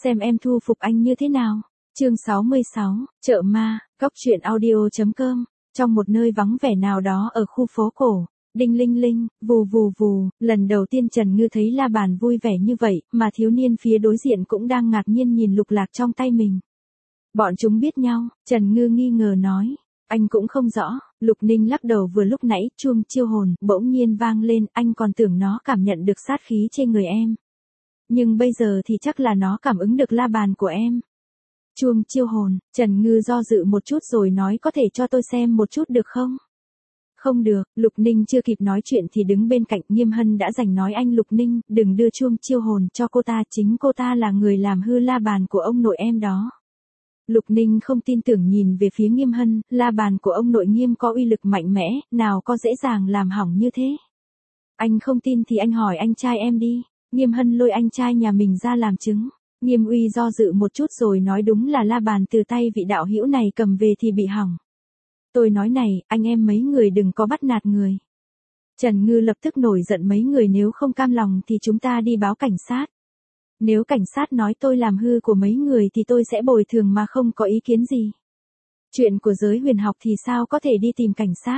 xem em thu phục anh như thế nào. Chương 66, chợ ma, Cóc truyện audio.com. Trong một nơi vắng vẻ nào đó ở khu phố cổ, đinh linh linh, vù vù vù, lần đầu tiên Trần Ngư thấy La Bàn vui vẻ như vậy, mà thiếu niên phía đối diện cũng đang ngạc nhiên nhìn lục lạc trong tay mình. Bọn chúng biết nhau, Trần Ngư nghi ngờ nói. Anh cũng không rõ, Lục Ninh lắc đầu. Vừa lúc nãy chuông chiêu hồn bỗng nhiên vang lên, anh còn tưởng nó cảm nhận được sát khí trên người em. Nhưng bây giờ thì chắc là nó cảm ứng được La Bàn của em. Chuông chiêu hồn, Trần Ngư do dự một chút rồi nói có thể cho tôi xem một chút được không? Không được, Lục Ninh chưa kịp nói chuyện thì đứng bên cạnh Nghiêm Hân đã giành nói anh Lục Ninh, đừng đưa chuông chiêu hồn cho cô ta, chính cô ta là người làm hư La Bàn của ông nội em đó. Lục Ninh không tin tưởng nhìn về phía Nghiêm Hân, La Bàn của ông nội Nghiêm có uy lực mạnh mẽ, nào có dễ dàng làm hỏng như thế. Anh không tin thì anh hỏi anh trai em đi. Nghiêm Hân lôi anh trai nhà mình ra làm chứng. Nghiêm Uy do dự một chút rồi nói đúng là La Bàn từ tay vị đạo hữu này cầm về thì bị hỏng. Tôi nói này, anh em mấy người đừng có bắt nạt người. Trần Ngư lập tức nổi giận, mấy người nếu không cam lòng thì chúng ta đi báo cảnh sát. Nếu cảnh sát nói tôi làm hư của mấy người thì tôi sẽ bồi thường mà không có ý kiến gì. Chuyện của giới huyền học thì sao có thể đi tìm cảnh sát.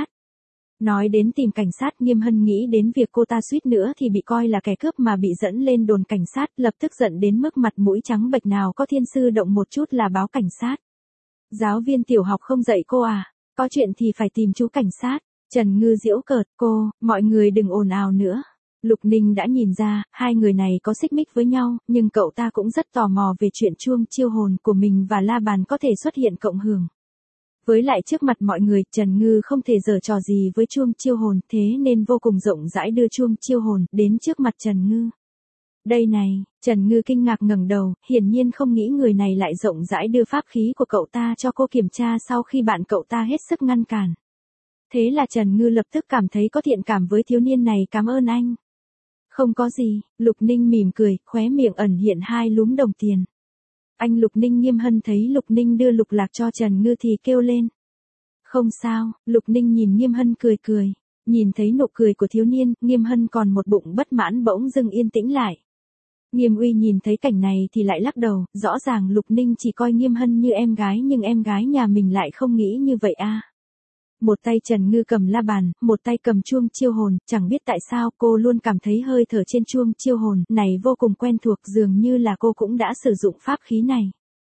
Nói đến tìm cảnh sát, Nghiêm Hân nghĩ đến việc cô ta suýt nữa thì bị coi là kẻ cướp mà bị dẫn lên đồn cảnh sát, lập tức giận đến mức mặt mũi trắng bệch, nào có thiên sư động một chút là báo cảnh sát. Giáo viên tiểu học không dạy cô à, có chuyện thì phải tìm chú cảnh sát. Trần Ngư giễu cợt, cô, mọi người đừng ồn ào nữa. Lục Ninh đã nhìn ra, hai người này có xích mích với nhau, nhưng cậu ta cũng rất tò mò về chuyện chuông chiêu hồn của mình và La Bàn có thể xuất hiện cộng hưởng. Với lại trước mặt mọi người, Trần Ngư không thể giở trò gì với chuông chiêu hồn, thế nên vô cùng rộng rãi đưa chuông chiêu hồn đến trước mặt Trần Ngư. Đây này, Trần Ngư kinh ngạc ngẩng đầu, hiển nhiên không nghĩ người này lại rộng rãi đưa pháp khí của cậu ta cho cô kiểm tra sau khi bạn cậu ta hết sức ngăn cản. Thế là Trần Ngư lập tức cảm thấy có thiện cảm với thiếu niên này. Cảm ơn anh. Không có gì, Lục Ninh mỉm cười, khóe miệng ẩn hiện hai lúm đồng tiền. Anh Lục Ninh. Nghiêm Hân thấy Lục Ninh đưa lục lạc cho Trần Ngư thì kêu lên. Không sao, Lục Ninh nhìn Nghiêm Hân cười cười. Nhìn thấy nụ cười của thiếu niên, Nghiêm Hân còn một bụng bất mãn bỗng dưng yên tĩnh lại. Nghiêm Uy nhìn thấy cảnh này thì lại lắc đầu, rõ ràng Lục Ninh chỉ coi Nghiêm Hân như em gái nhưng em gái nhà mình lại không nghĩ như vậy à. Một tay Trần Ngư cầm La Bàn, một tay cầm chuông chiêu hồn, chẳng biết tại sao cô luôn cảm thấy hơi thở trên chuông chiêu hồn này vô cùng quen thuộc, dường như là cô cũng đã sử dụng pháp khí này.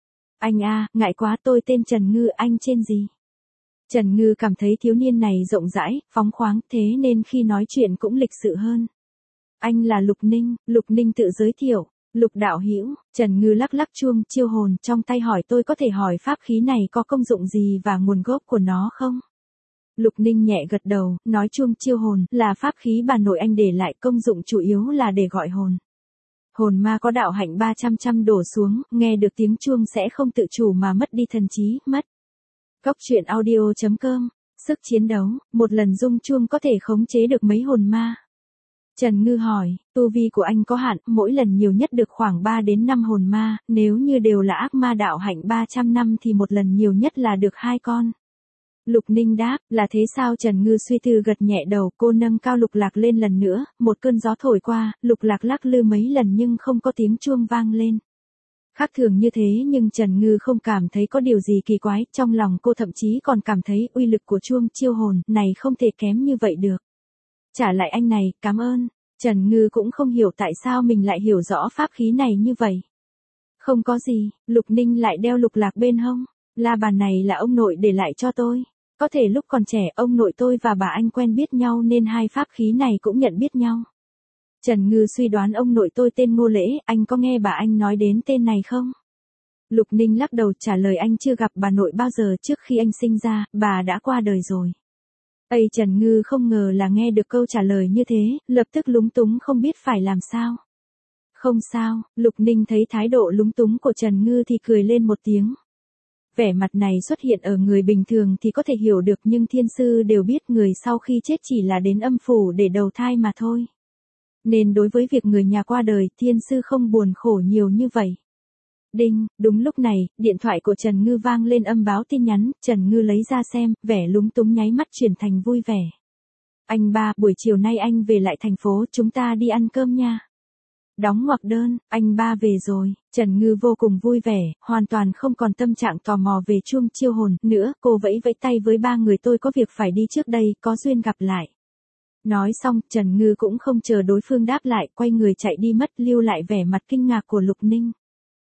Anh à, ngại quá, tôi tên Trần Ngư, anh tên gì? Trần Ngư cảm thấy thiếu niên này rộng rãi, phóng khoáng, thế nên khi nói chuyện cũng lịch sự hơn. Anh là Lục Ninh. Lục Ninh tự giới thiệu. Lục đạo hữu. Trần Ngư lắc lắc chuông chiêu hồn trong tay hỏi tôi có thể hỏi pháp khí này có công dụng gì và nguồn gốc của nó không? Lục Ninh nhẹ gật đầu, nói chuông chiêu hồn là pháp khí bà nội anh để lại, công dụng chủ yếu là để gọi hồn. Hồn ma có đạo hạnh 300 đổ xuống, nghe được tiếng chuông sẽ không tự chủ mà mất đi thần trí, mất. Cóc truyện audio.com, sức chiến đấu, một lần rung chuông có thể khống chế được mấy hồn ma. Trần Ngư hỏi, tu vi của anh có hạn, mỗi lần nhiều nhất được khoảng 3 đến 5 hồn ma, nếu như đều là ác ma đạo hạnh 300 năm thì một lần nhiều nhất là được 2 con. Lục Ninh đáp, là thế sao? Trần Ngư suy tư gật nhẹ đầu, cô nâng cao lục lạc lên lần nữa, một cơn gió thổi qua, lục lạc lắc lư mấy lần nhưng không có tiếng chuông vang lên. Khác thường như thế nhưng Trần Ngư không cảm thấy có điều gì kỳ quái, trong lòng cô thậm chí còn cảm thấy uy lực của chuông chiêu hồn này không thể kém như vậy được. Trả lại anh này, cảm ơn. Trần Ngư cũng không hiểu tại sao mình lại hiểu rõ pháp khí này như vậy. Không có gì, Lục Ninh lại đeo lục lạc bên hông. La Bàn này là ông nội để lại cho tôi. Có thể lúc còn trẻ ông nội tôi và bà anh quen biết nhau nên hai pháp khí này cũng nhận biết nhau. Trần Ngư suy đoán ông nội tôi tên Ngô Lễ, anh có nghe bà anh nói đến tên này không? Lục Ninh lắc đầu trả lời anh chưa gặp bà nội bao giờ, trước khi anh sinh ra, bà đã qua đời rồi. Ây, Trần Ngư không ngờ là nghe được câu trả lời như thế, lập tức lúng túng không biết phải làm sao. Không sao, Lục Ninh thấy thái độ lúng túng của Trần Ngư thì cười lên một tiếng. Vẻ mặt này xuất hiện ở người bình thường thì có thể hiểu được nhưng thiên sư đều biết người sau khi chết chỉ là đến âm phủ để đầu thai mà thôi. Nên đối với việc người nhà qua đời, thiên sư không buồn khổ nhiều như vậy. Đinh, đúng lúc này, điện thoại của Trần Ngư vang lên âm báo tin nhắn, Trần Ngư lấy ra xem, vẻ lúng túng nháy mắt chuyển thành vui vẻ. Anh ba, buổi chiều nay anh về lại thành phố, chúng ta đi ăn cơm nha. Đóng ngoặc đơn, anh ba về rồi. Trần Ngư vô cùng vui vẻ, hoàn toàn không còn tâm trạng tò mò về chuông chiêu hồn nữa, cô vẫy vẫy tay với ba người tôi có việc phải đi trước đây, có duyên gặp lại. Nói xong, Trần Ngư cũng không chờ đối phương đáp lại, quay người chạy đi mất, lưu lại vẻ mặt kinh ngạc của Lục Ninh.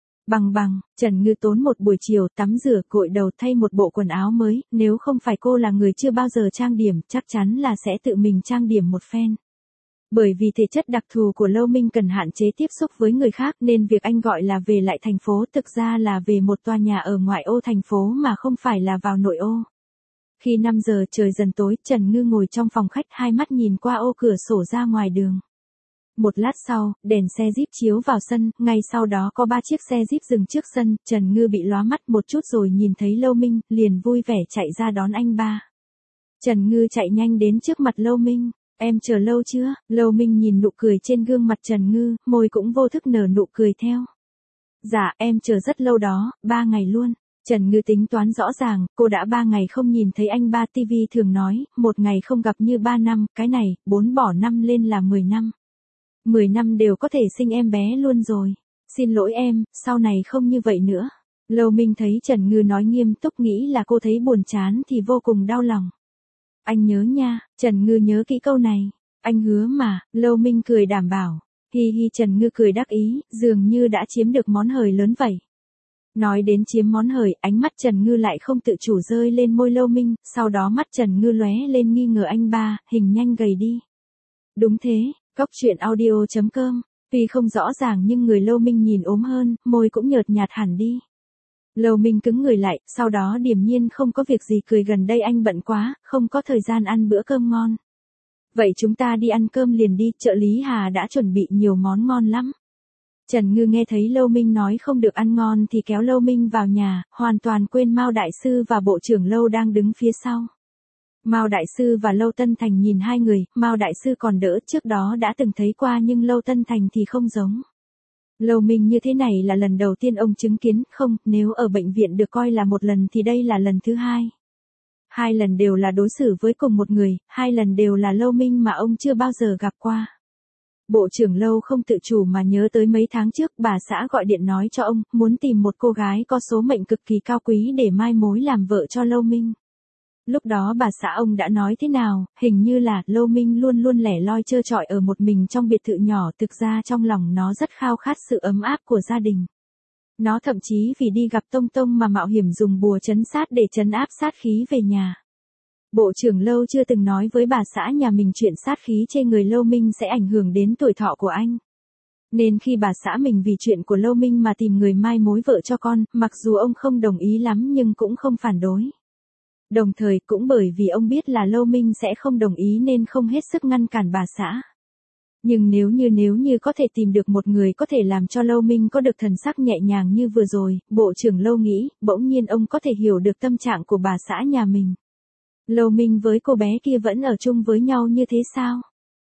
Bằng, Trần Ngư tốn một buổi chiều tắm rửa, gội đầu, thay một bộ quần áo mới, nếu không phải cô là người chưa bao giờ trang điểm, chắc chắn là sẽ tự mình trang điểm một phen. Bởi vì thể chất đặc thù của Lâu Minh cần hạn chế tiếp xúc với người khác nên việc anh gọi là về lại thành phố thực ra là về một tòa nhà ở ngoại ô thành phố mà không phải là vào nội ô. Khi 5 giờ trời dần tối, Trần Ngư ngồi trong phòng khách, hai mắt nhìn qua ô cửa sổ ra ngoài đường. Một lát sau, đèn xe Jeep chiếu vào sân, ngay sau đó có 3 chiếc xe Jeep dừng trước sân, Trần Ngư bị lóa mắt một chút rồi nhìn thấy Lâu Minh, liền vui vẻ chạy ra đón anh ba. Trần Ngư chạy nhanh đến trước mặt Lâu Minh. Em chờ lâu chưa? Lâu Minh nhìn nụ cười trên gương mặt Trần Ngư, môi cũng vô thức nở nụ cười theo. Dạ, em chờ rất lâu đó, 3 ngày luôn. Trần Ngư tính toán rõ ràng, cô đã 3 ngày không nhìn thấy anh ba. TV thường nói, một ngày không gặp như 3 năm, cái này, 4 bỏ 5 lên là 10 năm. 10 năm đều có thể sinh em bé luôn rồi. Xin lỗi em, sau này không như vậy nữa. Lâu Minh thấy Trần Ngư nói nghiêm túc, nghĩ là cô thấy buồn chán thì vô cùng đau lòng. Anh nhớ nha, Trần Ngư nhớ kỹ câu này. Anh hứa mà, Lâu Minh cười đảm bảo. Hi hi, Trần Ngư cười đắc ý, dường như đã chiếm được món hời lớn vậy. Nói đến chiếm món hời, ánh mắt Trần Ngư lại không tự chủ rơi lên môi Lâu Minh, sau đó mắt Trần Ngư lóe lên nghi ngờ anh ba, hình nhanh gầy đi. Đúng thế, Cóc Truyện Audio.com, tuy không rõ ràng nhưng người Lâu Minh nhìn ốm hơn, môi cũng nhợt nhạt hẳn đi. Lâu Minh cứng người lại, sau đó điềm nhiên không có việc gì cười, gần đây anh bận quá, không có thời gian ăn bữa cơm ngon. Vậy chúng ta đi ăn cơm liền đi, trợ lý Hà đã chuẩn bị nhiều món ngon lắm. Trần Ngư nghe thấy Lâu Minh nói không được ăn ngon thì kéo Lâu Minh vào nhà, hoàn toàn quên Mao Đại Sư và Bộ trưởng Lâu đang đứng phía sau. Mao Đại Sư và Lâu Tân Thành nhìn hai người, Mao Đại Sư còn đỡ, trước đó đã từng thấy qua nhưng Lâu Tân Thành thì không giống. Lâu Minh như thế này là lần đầu tiên ông chứng kiến, không, nếu ở bệnh viện được coi là một lần thì đây là lần thứ hai. 2 lần đều là đối xử với cùng một người, 2 lần đều là Lâu Minh mà ông chưa bao giờ gặp qua. Bộ trưởng Lâu không tự chủ mà nhớ tới mấy tháng trước bà xã gọi điện nói cho ông, muốn tìm một cô gái có số mệnh cực kỳ cao quý để mai mối làm vợ cho Lâu Minh. Lúc đó bà xã ông đã nói thế nào, hình như là Lâu Minh luôn luôn lẻ loi trơ trọi ở một mình trong biệt thự nhỏ, thực ra trong lòng nó rất khao khát sự ấm áp của gia đình. Nó thậm chí vì đi gặp Tông Tông mà mạo hiểm dùng bùa trấn sát để trấn áp sát khí về nhà. Bộ trưởng Lâu chưa từng nói với bà xã nhà mình chuyện sát khí trên người Lâu Minh sẽ ảnh hưởng đến tuổi thọ của anh. Nên khi bà xã mình vì chuyện của Lâu Minh mà tìm người mai mối vợ cho con, mặc dù ông không đồng ý lắm nhưng cũng không phản đối. Đồng thời cũng bởi vì ông biết là Lâu Minh sẽ không đồng ý nên không hết sức ngăn cản bà xã. Nhưng nếu như có thể tìm được một người có thể làm cho Lâu Minh có được thần sắc nhẹ nhàng như vừa rồi, Bộ trưởng Lâu nghĩ, bỗng nhiên ông có thể hiểu được tâm trạng của bà xã nhà mình. Lâu Minh với cô bé kia vẫn ở chung với nhau như thế sao?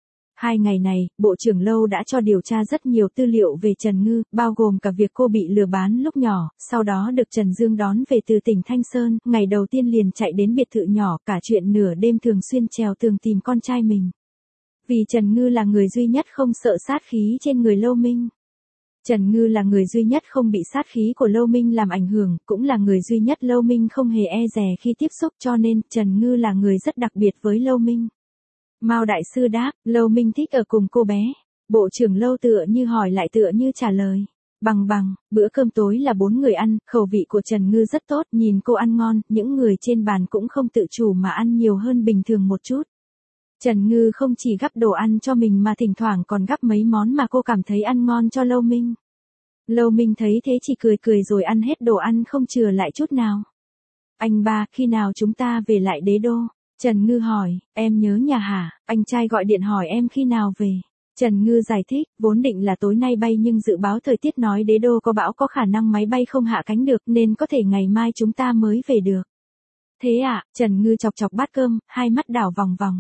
2 ngày này, Bộ trưởng Lâu đã cho điều tra rất nhiều tư liệu về Trần Ngư, bao gồm cả việc cô bị lừa bán lúc nhỏ, sau đó được Trần Dương đón về từ tỉnh Thanh Sơn, ngày đầu tiên liền chạy đến biệt thự nhỏ, cả chuyện nửa đêm thường xuyên trèo tường tìm con trai mình. Vì Trần Ngư là người duy nhất không sợ sát khí trên người Lâu Minh. Trần Ngư là người duy nhất không bị sát khí của Lâu Minh làm ảnh hưởng, cũng là người duy nhất Lâu Minh không hề e dè khi tiếp xúc, cho nên Trần Ngư là người rất đặc biệt với Lâu Minh. Mao Đại Sư đáp, Lâu Minh thích ở cùng cô bé. Bộ trưởng Lâu tựa như hỏi lại tựa như trả lời. Bằng, bữa cơm tối là 4 người ăn, khẩu vị của Trần Ngư rất tốt, nhìn cô ăn ngon, những người trên bàn cũng không tự chủ mà ăn nhiều hơn bình thường một chút. Trần Ngư không chỉ gắp đồ ăn cho mình mà thỉnh thoảng còn gắp mấy món mà cô cảm thấy ăn ngon cho Lâu Minh. Lâu Minh thấy thế chỉ cười rồi ăn hết đồ ăn không chừa lại chút nào. Anh ba, khi nào chúng ta về lại Đế Đô? Trần Ngư hỏi, em nhớ nhà hả? Anh trai gọi điện hỏi em khi nào về. Trần Ngư giải thích, vốn định là tối nay bay nhưng dự báo thời tiết nói Đế Đô có bão, có khả năng máy bay không hạ cánh được nên có thể ngày mai chúng ta mới về được. Thế à? Trần Ngư chọc bát cơm, hai mắt đảo vòng vòng.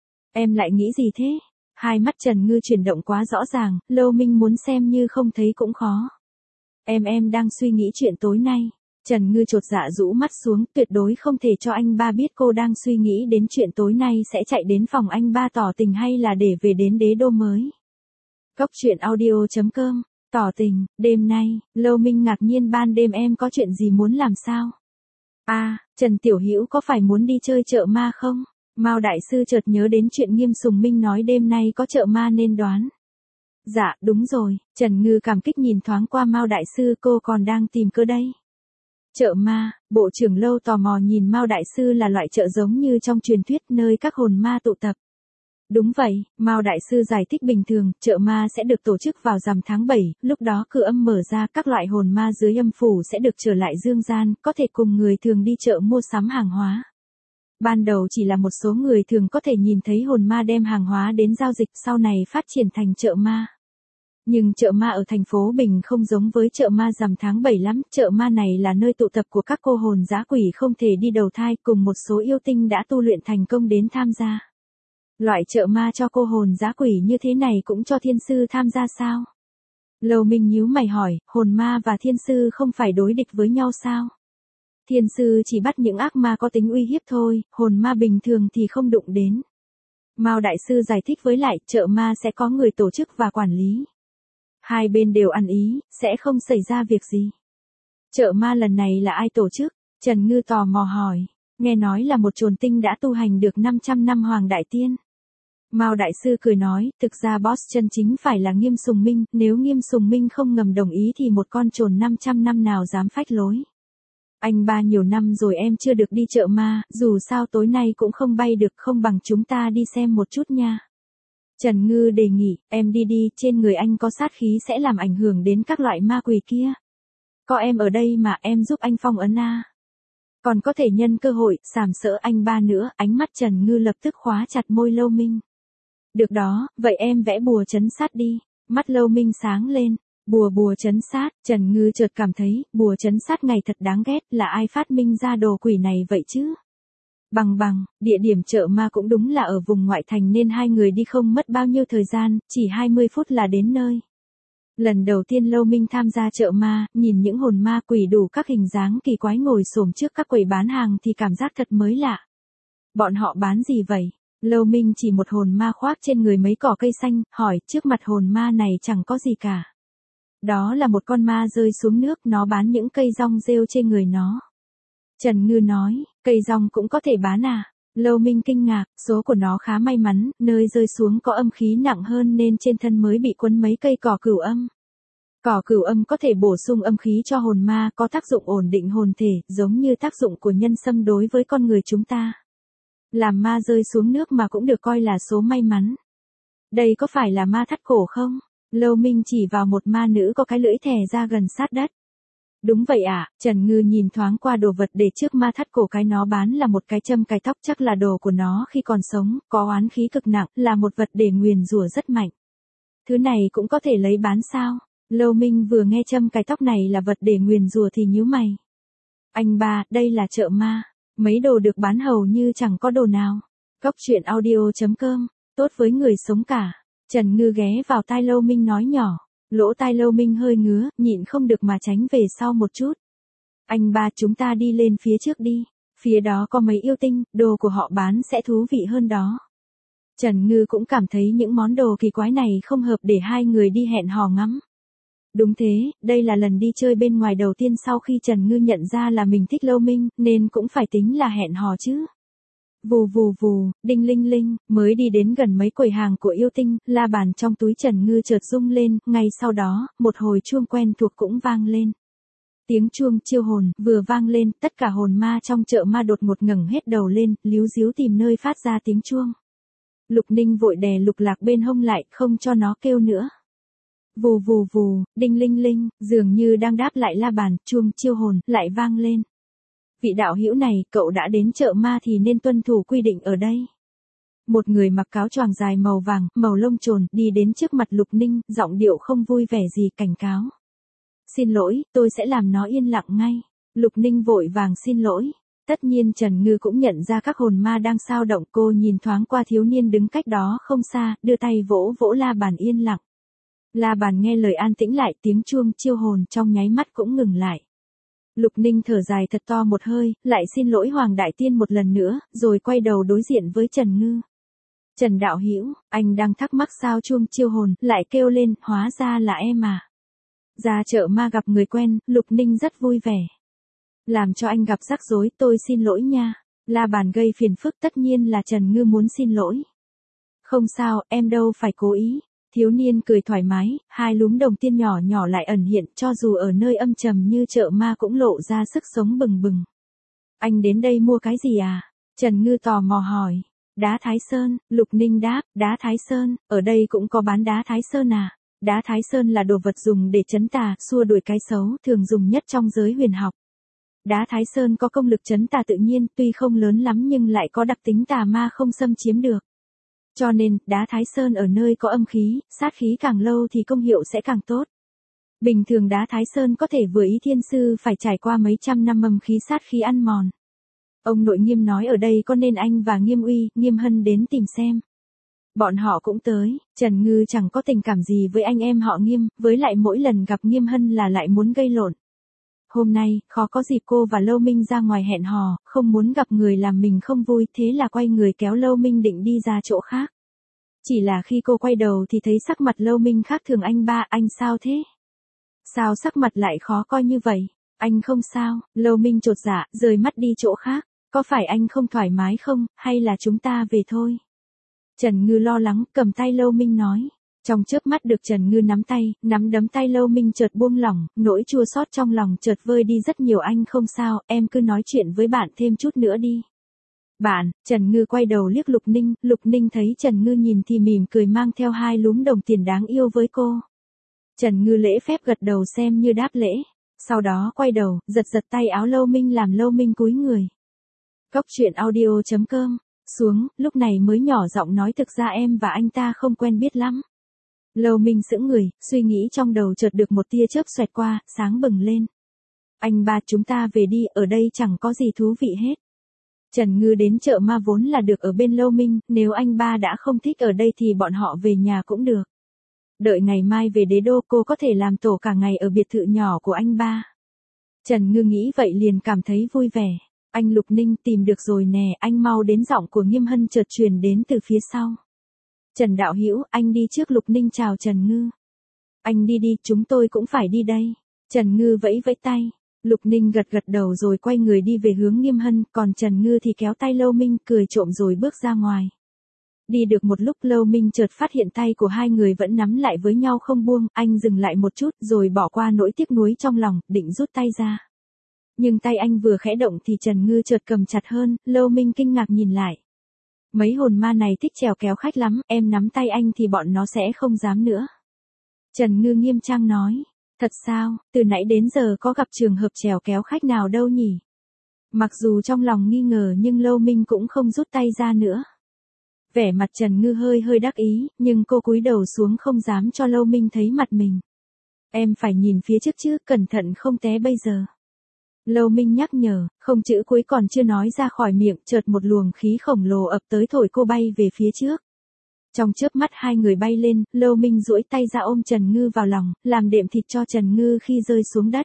Em lại nghĩ gì thế? Hai mắt Trần Ngư chuyển động quá rõ ràng, Lâu Minh muốn xem như không thấy cũng khó. Em đang suy nghĩ chuyện tối nay. Trần Ngư chột dạ rũ mắt xuống, tuyệt đối không thể cho anh ba biết cô đang suy nghĩ đến chuyện tối nay sẽ chạy đến phòng anh ba tỏ tình hay là để về đến Đế Đô mới. Cóc Truyện Audio.com Tỏ tình, đêm nay, Lâu Minh ngạc nhiên ban đêm em có chuyện gì muốn làm sao? Trần Tiểu Hữu có phải muốn đi chơi chợ ma không? Mao đại sư chợt nhớ đến chuyện Nghiêm Sùng Minh nói đêm nay có chợ ma nên đoán. Dạ, đúng rồi, Trần Ngư cảm kích nhìn thoáng qua Mao đại sư, cô còn đang tìm cơ đây. Chợ ma, bộ trưởng Lâu tò mò nhìn Mao đại sư, là loại chợ giống như trong truyền thuyết nơi các hồn ma tụ tập. Đúng vậy, Mao đại sư giải thích bình thường, chợ ma sẽ được tổ chức vào rằm tháng 7, lúc đó cửa âm mở ra, các loại hồn ma dưới âm phủ sẽ được trở lại dương gian, có thể cùng người thường đi chợ mua sắm hàng hóa. Ban đầu chỉ là một số người thường có thể nhìn thấy hồn ma đem hàng hóa đến giao dịch, sau này phát triển thành chợ ma. Nhưng chợ ma ở thành phố Bình không giống với chợ ma rằm tháng 7 lắm, chợ ma này là nơi tụ tập của các cô hồn dã quỷ không thể đi đầu thai, cùng một số yêu tinh đã tu luyện thành công đến tham gia. Loại chợ ma cho cô hồn dã quỷ như thế này cũng cho thiên sư tham gia sao? Lâu Minh nhíu mày hỏi, hồn ma và thiên sư không phải đối địch với nhau sao? Thiên sư chỉ bắt những ác ma có tính uy hiếp thôi, hồn ma bình thường thì không đụng đến. Mao đại sư giải thích, với lại chợ ma sẽ có người tổ chức và quản lý. Hai bên đều ăn ý, sẽ không xảy ra việc gì. Chợ ma lần này là ai tổ chức? Trần Ngư tò mò hỏi. Nghe nói là một chồn tinh đã tu hành được 500 năm Hoàng Đại Tiên. Mao đại sư cười nói, thực ra boss chân chính phải là Nghiêm Sùng Minh, nếu Nghiêm Sùng Minh không ngầm đồng ý thì một con chồn 500 năm nào dám phách lối. Anh ba nhiều năm rồi em chưa được đi chợ ma, dù sao tối nay cũng không bay được, không bằng chúng ta đi xem một chút nha. Trần Ngư đề nghị, em đi đi, trên người anh có sát khí sẽ làm ảnh hưởng đến các loại ma quỷ kia. Có em ở đây mà, em giúp anh phong ấn a. Còn có thể nhân cơ hội, sàm sỡ anh ba nữa, ánh mắt Trần Ngư lập tức khóa chặt môi Lâu Minh. Được đó, vậy em vẽ bùa trấn sát đi. Mắt Lâu Minh sáng lên. Bùa trấn sát, Trần Ngư chợt cảm thấy, bùa trấn sát ngày thật đáng ghét, là ai phát minh ra đồ quỷ này vậy chứ? Địa điểm chợ ma cũng đúng là ở vùng ngoại thành nên hai người đi không mất bao nhiêu thời gian, chỉ 20 phút là đến nơi. Lần đầu tiên Lâu Minh tham gia chợ ma, nhìn những hồn ma quỷ đủ các hình dáng kỳ quái ngồi xổm trước các quầy bán hàng thì cảm giác thật mới lạ. Bọn họ bán gì vậy? Lâu Minh chỉ một hồn ma khoác trên người mấy cỏ cây xanh, hỏi, trước mặt hồn ma này chẳng có gì cả. Đó là một con ma rơi xuống nước, nó bán những cây rong rêu trên người nó. Trần Ngư nói, cây rong cũng có thể bán à? Lâu Minh kinh ngạc, số của nó khá may mắn, nơi rơi xuống có âm khí nặng hơn nên trên thân mới bị quấn mấy cây cỏ cửu âm. Cỏ cửu âm có thể bổ sung âm khí cho hồn ma, có tác dụng ổn định hồn thể, giống như tác dụng của nhân sâm đối với con người chúng ta. Làm ma rơi xuống nước mà cũng được coi là số may mắn. Đây có phải là ma thắt cổ không? Lâu Minh chỉ vào một ma nữ có cái lưỡi thè ra gần sát đất. Đúng vậy ạ, Trần Ngư nhìn thoáng qua đồ vật để trước ma thắt cổ, cái nó bán là một cái châm cài tóc, chắc là đồ của nó khi còn sống, có oán khí cực nặng, là một vật để nguyền rủa rất mạnh. Thứ này cũng có thể lấy bán sao? Lâu Minh vừa nghe châm cài tóc này là vật để nguyền rủa thì nhíu mày. Anh ba, đây là chợ ma. Mấy đồ được bán hầu như chẳng có đồ nào. Góc truyện audio.com, tốt với người sống cả. Trần Ngư ghé vào tai Lâu Minh nói nhỏ. Lỗ tai Lâu Minh hơi ngứa, nhịn không được mà tránh về sau một chút. Anh ba, chúng ta đi lên phía trước đi. Phía đó có mấy yêu tinh, đồ của họ bán sẽ thú vị hơn đó. Trần Ngư cũng cảm thấy những món đồ kỳ quái này không hợp để hai người đi hẹn hò ngắm. Đúng thế, đây là lần đi chơi bên ngoài đầu tiên sau khi Trần Ngư nhận ra là mình thích Lâu Minh, nên cũng phải tính là hẹn hò chứ. Vù vù vù, đinh linh linh, mới đi đến gần mấy quầy hàng của yêu tinh, la bàn trong túi Trần Ngư chợt rung lên, ngay sau đó, một hồi chuông quen thuộc cũng vang lên. Tiếng chuông chiêu hồn vừa vang lên, tất cả hồn ma trong chợ ma đột ngột ngẩng hết đầu lên, líu ríu tìm nơi phát ra tiếng chuông. Lục Ninh vội đè Lục Lạc bên hông lại, không cho nó kêu nữa. Vù vù vù, đinh linh linh, dường như đang đáp lại la bàn, chuông chiêu hồn lại vang lên. Vị đạo hữu này, cậu đã đến chợ ma thì nên tuân thủ quy định ở đây. Một người mặc áo choàng dài màu vàng, màu lông chồn, đi đến trước mặt Lục Ninh, giọng điệu không vui vẻ gì, cảnh cáo. Xin lỗi, tôi sẽ làm nó yên lặng ngay. Lục Ninh vội vàng xin lỗi. Tất nhiên Trần Ngư cũng nhận ra các hồn ma đang xao động, cô nhìn thoáng qua thiếu niên đứng cách đó không xa, đưa tay vỗ vỗ la bàn yên lặng. La bàn nghe lời an tĩnh lại, tiếng chuông chiêu hồn trong nháy mắt cũng ngừng lại. Lục Ninh thở dài thật to một hơi, lại xin lỗi Hoàng Đại Tiên một lần nữa, rồi quay đầu đối diện với Trần Ngư. Trần đạo hữu, anh đang thắc mắc sao chuông chiêu hồn lại kêu lên, hóa ra là em à. Ra chợ ma gặp người quen, Lục Ninh rất vui vẻ. Làm cho anh gặp rắc rối, tôi xin lỗi nha. La bàn gây phiền phức, tất nhiên là Trần Ngư muốn xin lỗi. Không sao, em đâu phải cố ý. Thiếu niên cười thoải mái, hai lúm đồng tiền nhỏ nhỏ lại ẩn hiện, cho dù ở nơi âm trầm như chợ ma cũng lộ ra sức sống bừng bừng. Anh đến đây mua cái gì à? Trần Ngư tò mò hỏi. Đá Thái Sơn, Lục Ninh đáp, đá Thái Sơn, ở đây cũng có bán đá Thái Sơn à? Đá Thái Sơn là đồ vật dùng để trấn tà, xua đuổi cái xấu, thường dùng nhất trong giới huyền học. Đá Thái Sơn có công lực trấn tà tự nhiên, tuy không lớn lắm nhưng lại có đặc tính tà ma không xâm chiếm được. Cho nên, đá Thái Sơn ở nơi có âm khí, sát khí càng lâu thì công hiệu sẽ càng tốt. Bình thường đá Thái Sơn có thể vừa ý thiên sư phải trải qua mấy trăm năm âm khí sát khí ăn mòn. Ông nội Nghiêm nói ở đây có nên anh và Nghiêm Uy, Nghiêm Hân đến tìm xem. Bọn họ cũng tới, Trần Ngư chẳng có tình cảm gì với anh em họ Nghiêm, với lại mỗi lần gặp Nghiêm Hân là lại muốn gây lộn. Hôm nay, khó có dịp cô và Lâu Minh ra ngoài hẹn hò, không muốn gặp người làm mình không vui, thế là quay người kéo Lâu Minh định đi ra chỗ khác. Chỉ là khi cô quay đầu thì thấy sắc mặt Lâu Minh khác thường. Anh ba, anh sao thế? Sao sắc mặt lại khó coi như vậy? Anh không sao, Lâu Minh chột dạ, rời mắt đi chỗ khác. Có phải anh không thoải mái không, hay là chúng ta về thôi? Trần Ngư lo lắng, cầm tay Lâu Minh nói. Trong chớp mắt được Trần Ngư nắm tay, nắm đấm tay Lâu Minh chợt buông lỏng, nỗi chua xót trong lòng chợt vơi đi rất nhiều. Anh không sao, em cứ nói chuyện với bạn thêm chút nữa đi. Bạn, Trần Ngư quay đầu liếc Lục Ninh thấy Trần Ngư nhìn thì mỉm cười mang theo hai lúm đồng tiền đáng yêu với cô. Trần Ngư lễ phép gật đầu xem như đáp lễ, sau đó quay đầu, giật giật tay áo Lâu Minh làm Lâu Minh cúi người. Cốc truyện audio.com, xuống, lúc này mới nhỏ giọng nói thực ra em và anh ta không quen biết lắm. Lâu Minh sững người, suy nghĩ trong đầu chợt được một tia chớp xoẹt qua, sáng bừng lên. Anh ba chúng ta về đi, ở đây chẳng có gì thú vị hết. Trần Ngư đến chợ ma vốn là được ở bên Lâu Minh, nếu anh ba đã không thích ở đây thì bọn họ về nhà cũng được. Đợi ngày mai về đế đô cô có thể làm tổ cả ngày ở biệt thự nhỏ của anh ba. Trần Ngư nghĩ vậy liền cảm thấy vui vẻ. Anh Lục Ninh tìm được rồi nè, anh mau đến, giọng của Nghiêm Hân chợt truyền đến từ phía sau. Trần đạo hữu, anh đi trước. Lục Ninh chào Trần Ngư. Anh đi đi, chúng tôi cũng phải đi đây. Trần Ngư vẫy vẫy tay. Lục Ninh gật gật đầu rồi quay người đi về hướng Nghiêm Hân, còn Trần Ngư thì kéo tay Lâu Minh cười trộm rồi bước ra ngoài. Đi được một lúc Lâu Minh chợt phát hiện tay của hai người vẫn nắm lại với nhau không buông, anh dừng lại một chút rồi bỏ qua nỗi tiếc nuối trong lòng, định rút tay ra. Nhưng tay anh vừa khẽ động thì Trần Ngư chợt cầm chặt hơn, Lâu Minh kinh ngạc nhìn lại. Mấy hồn ma này thích trèo kéo khách lắm, em nắm tay anh thì bọn nó sẽ không dám nữa. Trần Ngư nghiêm trang nói. Thật sao, từ nãy đến giờ có gặp trường hợp trèo kéo khách nào đâu nhỉ? Mặc dù trong lòng nghi ngờ nhưng Lâu Minh cũng không rút tay ra nữa. Vẻ mặt Trần Ngư hơi đắc ý, nhưng cô cúi đầu xuống không dám cho Lâu Minh thấy mặt mình. Em phải nhìn phía trước chứ, cẩn thận không té bây giờ. Lâu Minh nhắc nhở, không chữ cuối còn chưa nói ra khỏi miệng, chợt một luồng khí khổng lồ ập tới thổi cô bay về phía trước. Trong chớp mắt hai người bay lên, Lâu Minh duỗi tay ra ôm Trần Ngư vào lòng, làm đệm thịt cho Trần Ngư khi rơi xuống đất.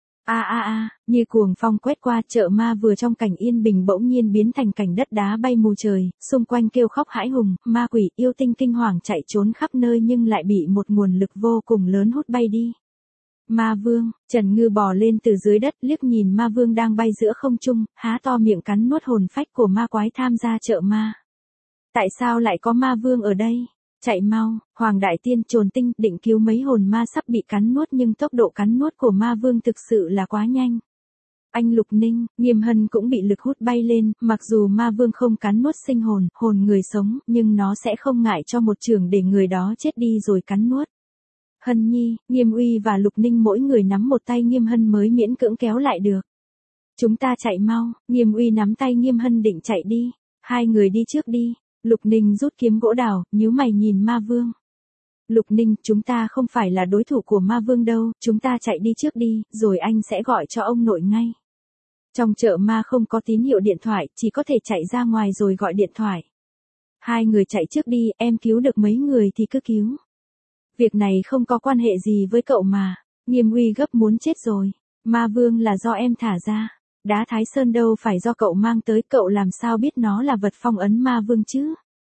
Như cuồng phong quét qua, chợ ma vừa trong cảnh yên bình bỗng nhiên biến thành cảnh đất đá bay mù trời, xung quanh kêu khóc hãi hùng, ma quỷ, yêu tinh kinh hoàng chạy trốn khắp nơi nhưng lại bị một nguồn lực vô cùng lớn hút bay đi. Ma Vương, Trần Ngư bò lên từ dưới đất liếc nhìn Ma Vương đang bay giữa không trung, há to miệng cắn nuốt hồn phách của ma quái tham gia chợ ma. Tại sao lại có Ma Vương ở đây? Chạy mau, Hoàng Đại Tiên Trồn Tinh định cứu mấy hồn ma sắp bị cắn nuốt nhưng tốc độ cắn nuốt của Ma Vương thực sự là quá nhanh. Anh Lục Ninh, Nghiêm Hân cũng bị lực hút bay lên, mặc dù Ma Vương không cắn nuốt sinh hồn, hồn người sống, nhưng nó sẽ không ngại cho một chưởng để người đó chết đi rồi cắn nuốt. Hân Nhi, Nghiêm Uy và Lục Ninh mỗi người nắm một tay Nghiêm Hân mới miễn cưỡng kéo lại được. Chúng ta chạy mau, Nghiêm Uy nắm tay Nghiêm Hân định chạy đi. Hai người đi trước đi. Lục Ninh rút kiếm gỗ đào, nhíu mày nhìn Ma Vương. Lục Ninh, chúng ta không phải là đối thủ của Ma Vương đâu, chúng ta chạy đi trước đi, rồi anh sẽ gọi cho ông nội ngay. Trong chợ ma không có tín hiệu điện thoại, chỉ có thể chạy ra ngoài rồi gọi điện thoại. Hai người chạy trước đi, em cứu được mấy người thì cứ cứu. Việc này không có quan hệ gì với cậu mà. Nghiêm Uy gấp muốn chết rồi. Ma Vương là do em thả ra. Đá Thái Sơn đâu phải do cậu mang tới, cậu làm sao biết nó là vật phong ấn Ma Vương chứ?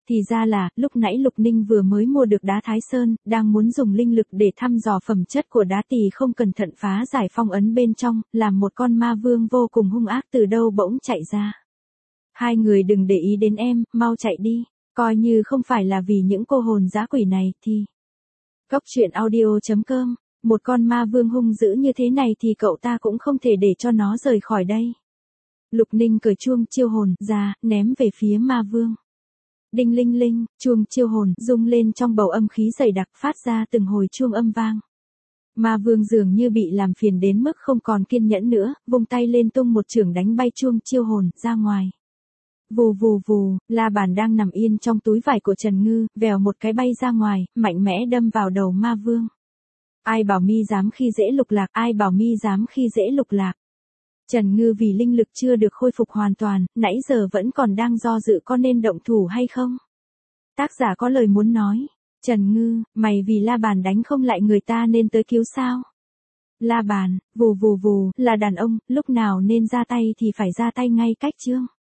Thì ra là, lúc nãy Lục Ninh vừa mới mua được đá Thái Sơn, đang muốn dùng linh lực để thăm dò phẩm chất của đá thì không cẩn thận phá giải phong ấn bên trong, làm một con ma vương vô cùng hung ác từ đâu bỗng chạy ra. Hai người đừng để ý đến em, mau chạy đi, coi như không phải là vì những cô hồn dã quỷ này thì... Cốc truyện audio.com, một con ma vương hung dữ như thế này thì cậu ta cũng không thể để cho nó rời khỏi đây. Lục Ninh cởi chuông chiêu hồn ra, ném về phía ma vương. Đinh linh linh, chuông chiêu hồn rung lên trong bầu âm khí dày đặc phát ra từng hồi chuông âm vang. Ma vương dường như bị làm phiền đến mức không còn kiên nhẫn nữa, vung tay lên tung một chưởng đánh bay chuông chiêu hồn ra ngoài. Vù vù vù, la bàn đang nằm yên trong túi vải của Trần Ngư, vèo một cái bay ra ngoài, mạnh mẽ đâm vào đầu ma vương. Ai bảo mi dám khi dễ Lục Lạc, ai bảo mi dám khi dễ Lục Lạc. Trần Ngư vì linh lực chưa được khôi phục hoàn toàn, nãy giờ vẫn còn đang do dự có nên động thủ hay không. Tác giả có lời muốn nói, Trần Ngư, mày vì la bàn đánh không lại người ta nên tới cứu sao? La bàn, vù vù vù, là đàn ông, lúc nào nên ra tay thì phải ra tay ngay cách chương.